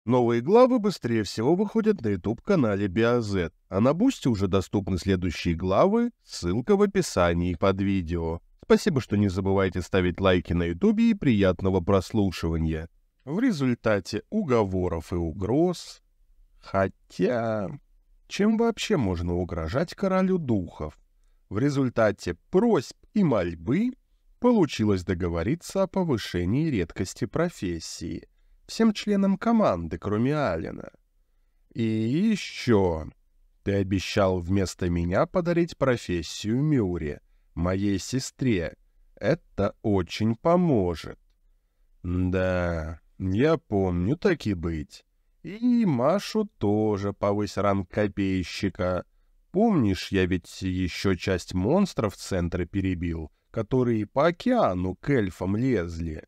Новые главы быстрее всего выходят на YouTube-канале BioZ, а на Бусти уже доступны следующие главы, ссылка в описании под видео. Спасибо, что не забывайте ставить лайки на YouTube и приятного прослушивания. В результате уговоров и угроз... Хотя... Чем вообще можно угрожать королю духов? В результате просьб и мольбы получилось договориться о повышении редкости профессии всем членам команды, кроме Алена. И еще ты обещал вместо меня подарить профессию Мюре, моей сестре. Это очень поможет. Да, я помню, так и быть. И Машу тоже повысь ранг копейщика. Помнишь, я ведь еще часть монстров в центре перебил, которые по океану к эльфам лезли?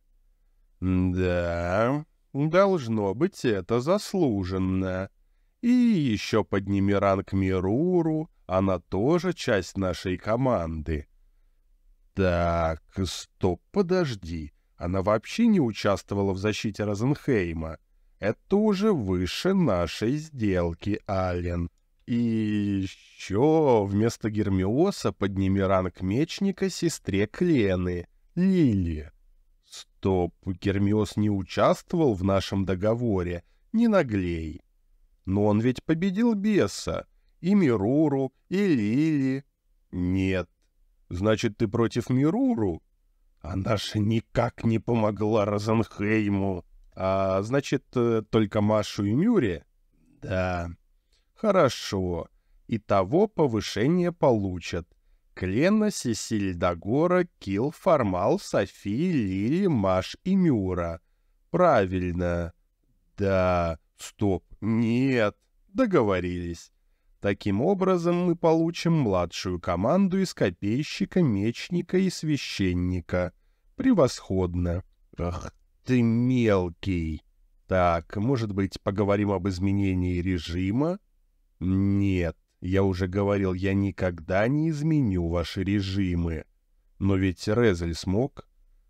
Да, должно быть, это заслуженно. И еще подними ранг Мируру, она тоже часть нашей команды. Так, стоп, подожди. Она вообще не участвовала в защите Розенхейма. Это уже выше нашей сделки, Ален. И еще вместо Гермиоса подними ранг мечника сестре Клены, Лили. Стоп, Гермиос не участвовал в нашем договоре, не наглей. Но он ведь победил беса, и Мируру, и Лили. Нет. Значит, ты против Мируру? Она же никак не помогла Розенхейму. А значит, только Машу и Мюре? Да. Хорошо. Итого повышение получат. Клена, Сесиль Дагора, Килл, Формал, Софи, Лили, Маш и Мюра. Правильно. Да. Стоп. Нет. Договорились. Таким образом мы получим младшую команду из копейщика, мечника и священника. Превосходно. Ах ты мелкий. Так, может быть, поговорим об изменении режима? Нет, я уже говорил, я никогда не изменю ваши режимы. Но ведь Резель смог?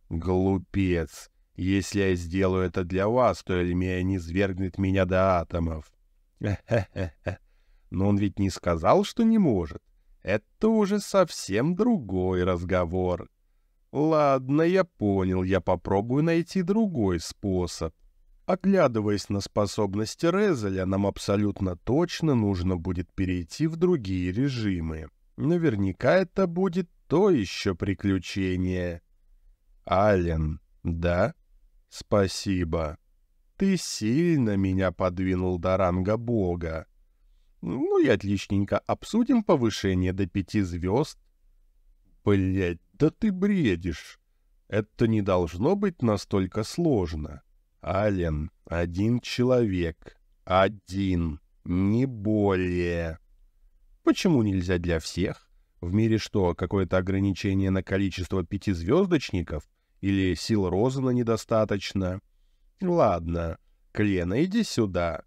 Глупец. Если я сделаю это для вас, то Эльмия не свергнет меня до атомов. Хе-хе-хе. Но он ведь не сказал, что не может. Это уже совсем другой разговор. Ладно, я понял, я попробую найти другой способ. Оглядываясь на способности Резеля, нам абсолютно точно нужно будет перейти в другие режимы. Наверняка это будет то еще приключение. Ален, да? Спасибо. Ты сильно меня подвинул до ранга бога. Ну и отличненько, обсудим повышение до 5 звезд. Блять, да ты бредишь. Это не должно быть настолько сложно. Ален, один человек. Один. Не более. Почему нельзя для всех? В мире что, какое-то ограничение на количество 5-звездочников? Или сил Розена недостаточно? Ладно. Клена, иди сюда.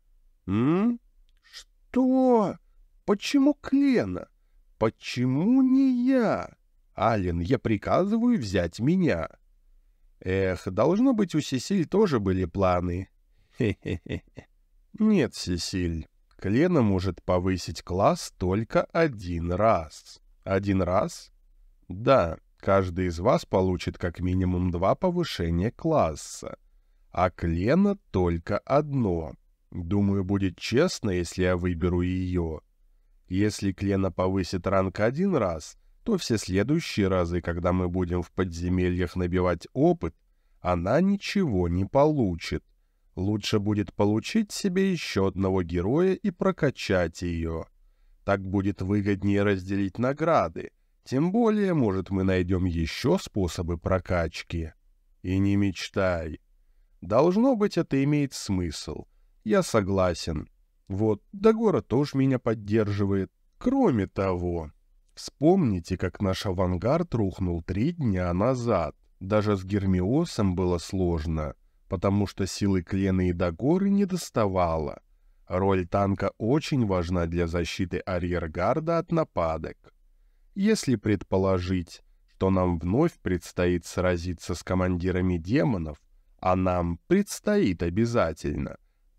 Что? Почему Клена? Почему не я? Ален, я приказываю взять меня. Эх, должно быть, у Сесиль тоже были планы. Хе-хе-хе. Нет, Сесиль, Клена может повысить класс только один раз. Один раз? Да, каждый из вас получит как минимум 2 повышения класса. А Клена только одно. Думаю, будет честно, если я выберу ее. Если Клена повысит ранг 1 раз, то все следующие разы, когда мы будем в подземельях набивать опыт, она ничего не получит. Лучше будет получить себе еще одного героя и прокачать ее. Так будет выгоднее разделить награды. Тем более, может, мы найдем еще способы прокачки. И не мечтай. Должно быть, это имеет смысл. Я согласен. Вот, Дагора тоже меня поддерживает. Кроме того... Вспомните, как наш авангард рухнул 3 дня назад. Даже с Гермиосом было сложно, потому что силы Клены и Дагоры не доставало. Роль танка очень важна для защиты арьергарда от нападок. Если предположить, что нам вновь предстоит сразиться с командирами демонов, а нам предстоит обязательно,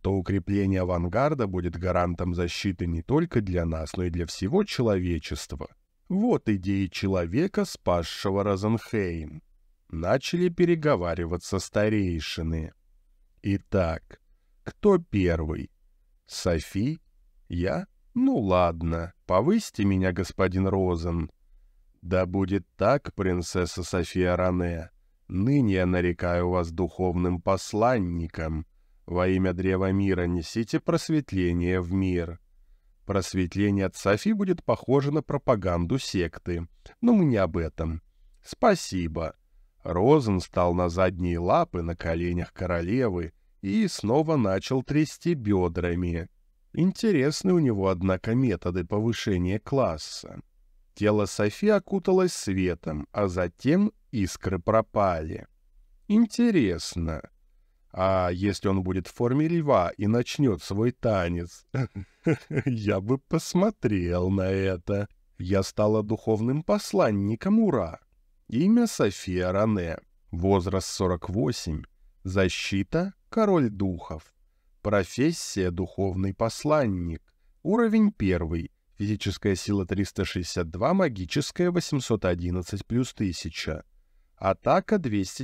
то укрепление авангарда будет гарантом защиты не только для нас, но и для всего человечества. Вот идеи человека, спасшего Розенхейм. Начали переговариваться старейшины. Итак, кто первый? Софи? Я? Ну ладно, повысьте меня, господин Розен. Да будет так, принцесса София Ране. Ныне я нарекаю вас духовным посланником. Во имя Древа Мира несите просветление в мир. Просветление от Софи будет похоже на пропаганду секты, но мы не об этом. Спасибо. Розен встал на задние лапы на коленях королевы и снова начал трясти бедрами. Интересны у него, однако, методы повышения класса. Тело Софи окуталось светом, а затем искры пропали. Интересно. А если он будет в форме льва и начнет свой танец? Я бы посмотрел на это. Я стала духовным посланником, ура! Имя София Ране. Возраст 48. Защита — король духов. Профессия — духовный посланник. Уровень 1. Физическая сила 362, магическая 811 плюс 1000. Атака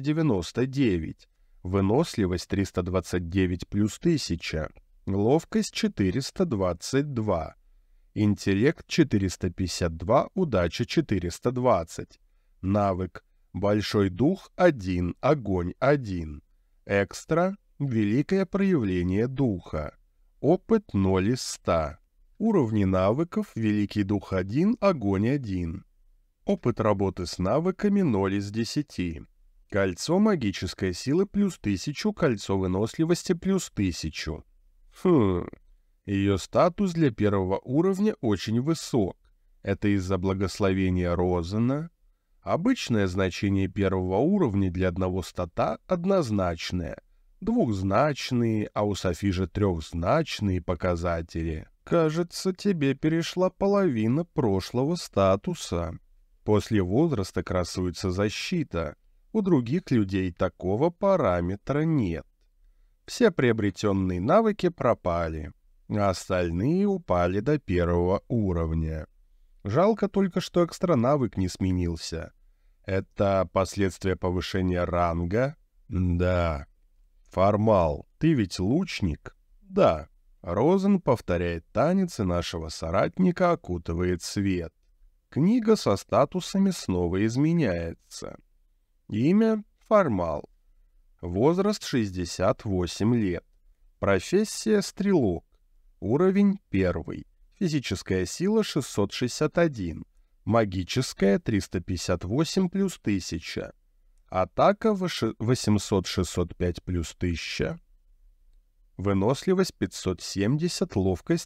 299. Выносливость 329 плюс 1000. Ловкость 422. Интеллект 452, удача 420. Навык. Большой дух 1, огонь 1. Экстра. Великое проявление духа. Опыт 0 из 100. Уровни навыков. Великий дух 1, огонь 1. Опыт работы с навыками 0 из 10. Кольцо магической силы плюс 1000, кольцо выносливости плюс 1000. Ее статус для первого уровня очень высок. Это из-за благословения Розена. Обычное значение первого уровня для одного стата однозначное. Двухзначные, а у Софи же трехзначные показатели. Кажется, тебе перешла половина прошлого статуса. После возраста красуется защита. У других людей такого параметра нет. Все приобретенные навыки пропали, а остальные упали до первого уровня. Жалко только, что экстра-навык не сменился. Это последствия повышения ранга? Да. Формал, ты ведь лучник? Да. Розен повторяет танец, и нашего соратника окутывает свет. Книга со статусами снова изменяется. Имя — Формал. Возраст 68 лет. Профессия — стрелок. Уровень 1. Физическая сила 661. Магическая 358 плюс 1000. Атака 800-605 плюс 1000. Выносливость 570, ловкость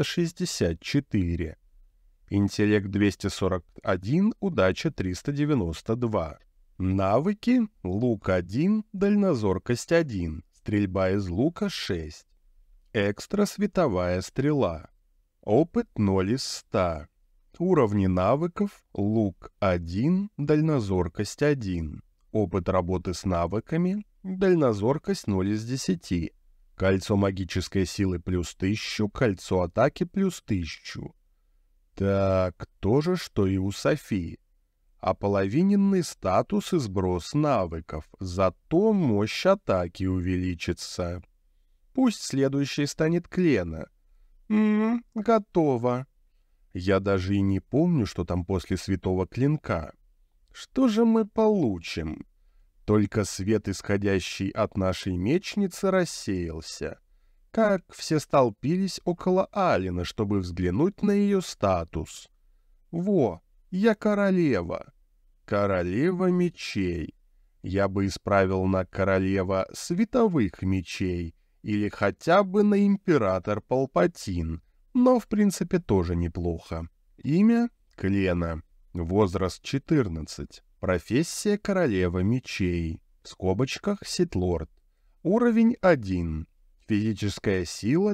364. Интеллект 241, удача 392. Навыки: лук 1, дальнозоркость 1, стрельба из лука 6. Экстра световая стрела. Опыт 0 из 100. Уровни навыков: лук 1, дальнозоркость 1. Опыт работы с навыками: дальнозоркость 0 из 10. Кольцо магической силы плюс 1000, кольцо атаки плюс 1000. Так, то же, что и у Софии. Ополовиненный статус и сброс навыков, зато мощь атаки увеличится. Пусть следующей станет Клена. Готово. Я даже и не помню, что там после святого клинка. Что же мы получим? Только свет, исходящий от нашей мечницы, рассеялся. Как все столпились около Алина, чтобы взглянуть на ее статус. Во, я королева. Королева мечей. Я бы исправил на королева световых мечей или хотя бы на император Палпатин, но в принципе тоже неплохо. Имя — Клена. Возраст 14. Профессия — королева мечей. В скобочках — Ситлорд. Уровень 1. Физическая сила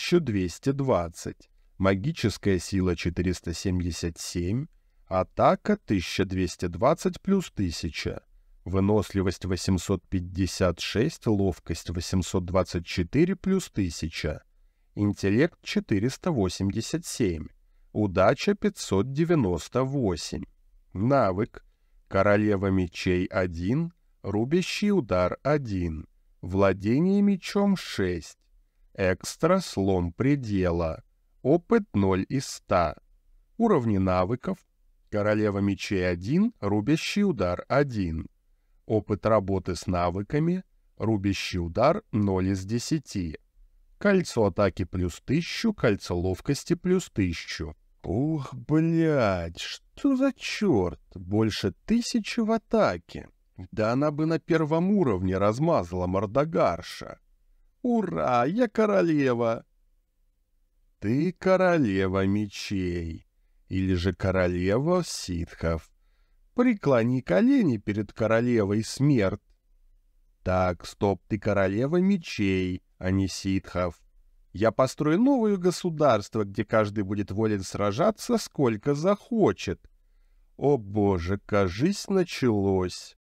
1220. Магическая сила 477. Атака 1220 плюс 1000. Выносливость 856, ловкость 824 плюс 1000. Интеллект 487. Удача 598. Навык. Королева мечей 1. Рубящий удар 1. Владение мечом 6. Экстра слом предела. Опыт 0 из 100. Уровни навыков. Королева мечей 1. Рубящий удар 1. Опыт работы с навыками. Рубящий удар 0 из 10. Кольцо атаки плюс 1000, кольцо ловкости плюс 1000. Ух, блядь, что за черт? Больше 1000 в атаке. Да она бы на первом уровне размазала мордогарша. Ура, я королева! Ты королева мечей. Или же королева ситхов. Преклони колени перед королевой смерть. Так, стоп, ты королева мечей, а не ситхов. Я построю новое государство, где каждый будет волен сражаться, сколько захочет. О боже, кажись, началось.